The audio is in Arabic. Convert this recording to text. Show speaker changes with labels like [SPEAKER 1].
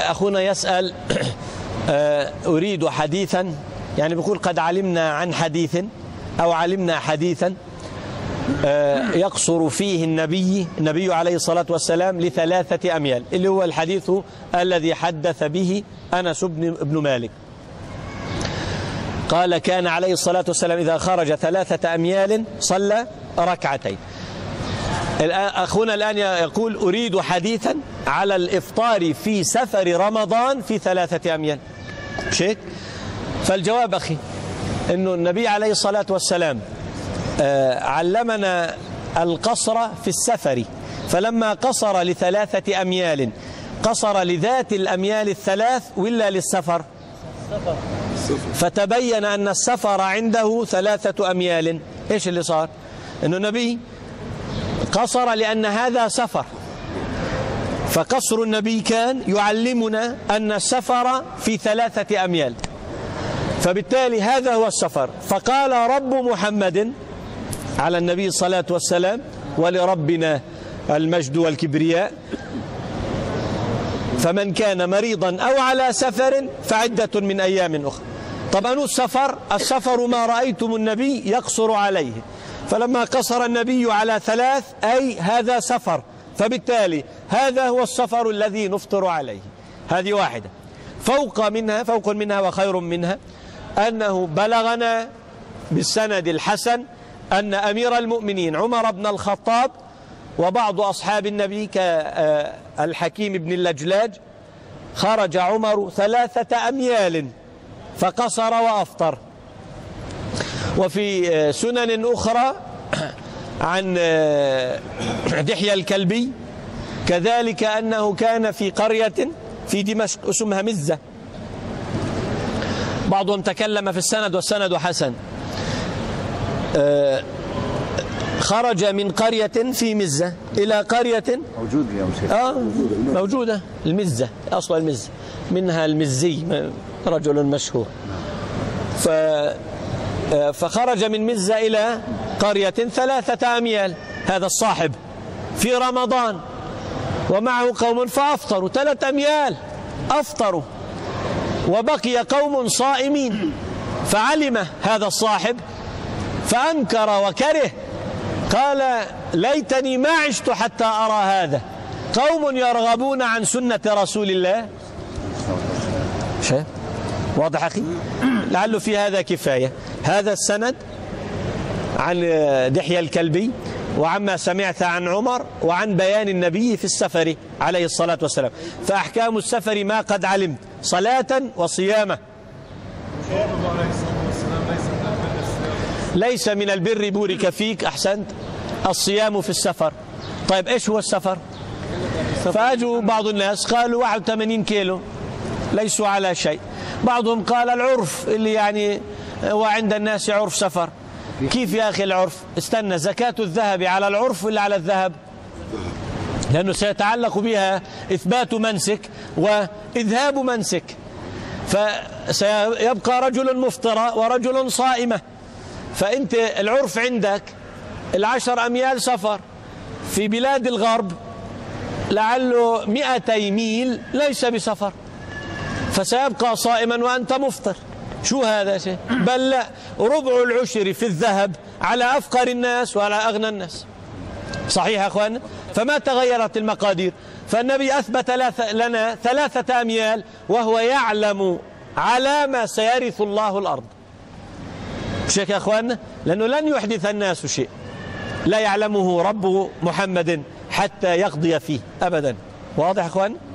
[SPEAKER 1] أخونا يسأل أريد حديثا، يعني بيقول قد علمنا عن حديث أو علمنا حديثا يقصر فيه النبي عليه الصلاة والسلام ل3 أميال، اللي هو الحديث الذي حدث به أنس بن مالك. قال كان عليه الصلاة والسلام إذا خرج 3 أميال صلى ركعتين. أخونا الآن يقول أريد حديثا على الإفطار في سفر رمضان في 3 أميال، مش هيك؟ فالجواب أخي أنه النبي عليه الصلاة والسلام علمنا القصر في السفر، فلما قصر ل3 أميال قصر لذات الأميال ال3 ولا للسفر؟ فتبين أن السفر عنده 3 أميال. إيش اللي صار؟ أنه النبي قصر لأن هذا سفر، فقصر النبي كان يعلمنا أن السفر في 3 أميال، فبالتالي هذا هو السفر. فقال رب محمد على النبي الصلاة والسلام ولربنا المجد والكبرياء فمن كان مريضا أو على سفر فعدة من أيام أخرى. طبعا السفر ما رأيتم النبي يقصر عليه، فلما قصر النبي على 3 أي هذا سفر، فبالتالي هذا هو السفر الذي نفطر عليه. هذه واحدة. فوق منها وخير منها أنه بلغنا بالسند الحسن أن أمير المؤمنين عمر بن الخطاب وبعض أصحاب النبي كالحكيم بن اللجلاج خرج عمر 3 أميال فقصر وأفطر. وفي سنن أخرى عن دحية الكلبي كذلك أنه كان في قرية في دمشق اسمها مزة، بعضهم تكلم في السند والسند حسن. خرج من قرية في مزة إلى قرية موجودة المزة، أصل المزة منها المزي رجل مشهور، فخرج من مزة إلى قرية 3 أميال هذا الصاحب في رمضان ومعه قوم فأفطروا 3 أميال أفطروا، وبقي قوم صائمين، فعلم هذا الصاحب فأنكر وكره، قال ليتني ما عشت حتى أرى هذا، قوم يرغبون عن سنة رسول الله. شيء واضح أخي؟ لعله في هذا كفاية. هذا السند عن دحية الكلبي وعما سمعت عن عمر وعن بيان النبي في السفر عليه الصلاة والسلام. فأحكام السفر ما قد علمت صلاة وصيامة. ليس من البر بورك فيك، أحسنت، الصيام في السفر. طيب إيش هو السفر؟ فأجوا بعض الناس قالوا 81 كيلو ليسوا على شيء، بعضهم قال العرف اللي يعني هو عند الناس عرف سفر. كيف يا أخي العرف؟ استنى، زكاة الذهب على العرف ولا على الذهب؟ لأنه سيتعلق بها إثبات منسك وإذهاب منسك، فسيبقى رجل مفطرة ورجل صائمة. فأنت العرف عندك 10 أميال سفر، في بلاد الغرب لعله 200 ميل ليس بسفر، فسيبقى صائما وأنت مفطر. شو هذا شيء؟ بل لا، ربع العشر في الذهب على أفقر الناس وعلى أغنى الناس. صحيح يا أخوان؟ فما تغيرت المقادير. فالنبي أثبت لنا 3 أميال وهو يعلم على ما سيرث الله الأرض. مش هيك يا أخوان؟ لأنه لن يحدث الناس شيء لا يعلمه رب محمد حتى يقضي فيه أبدا. واضح يا أخوان؟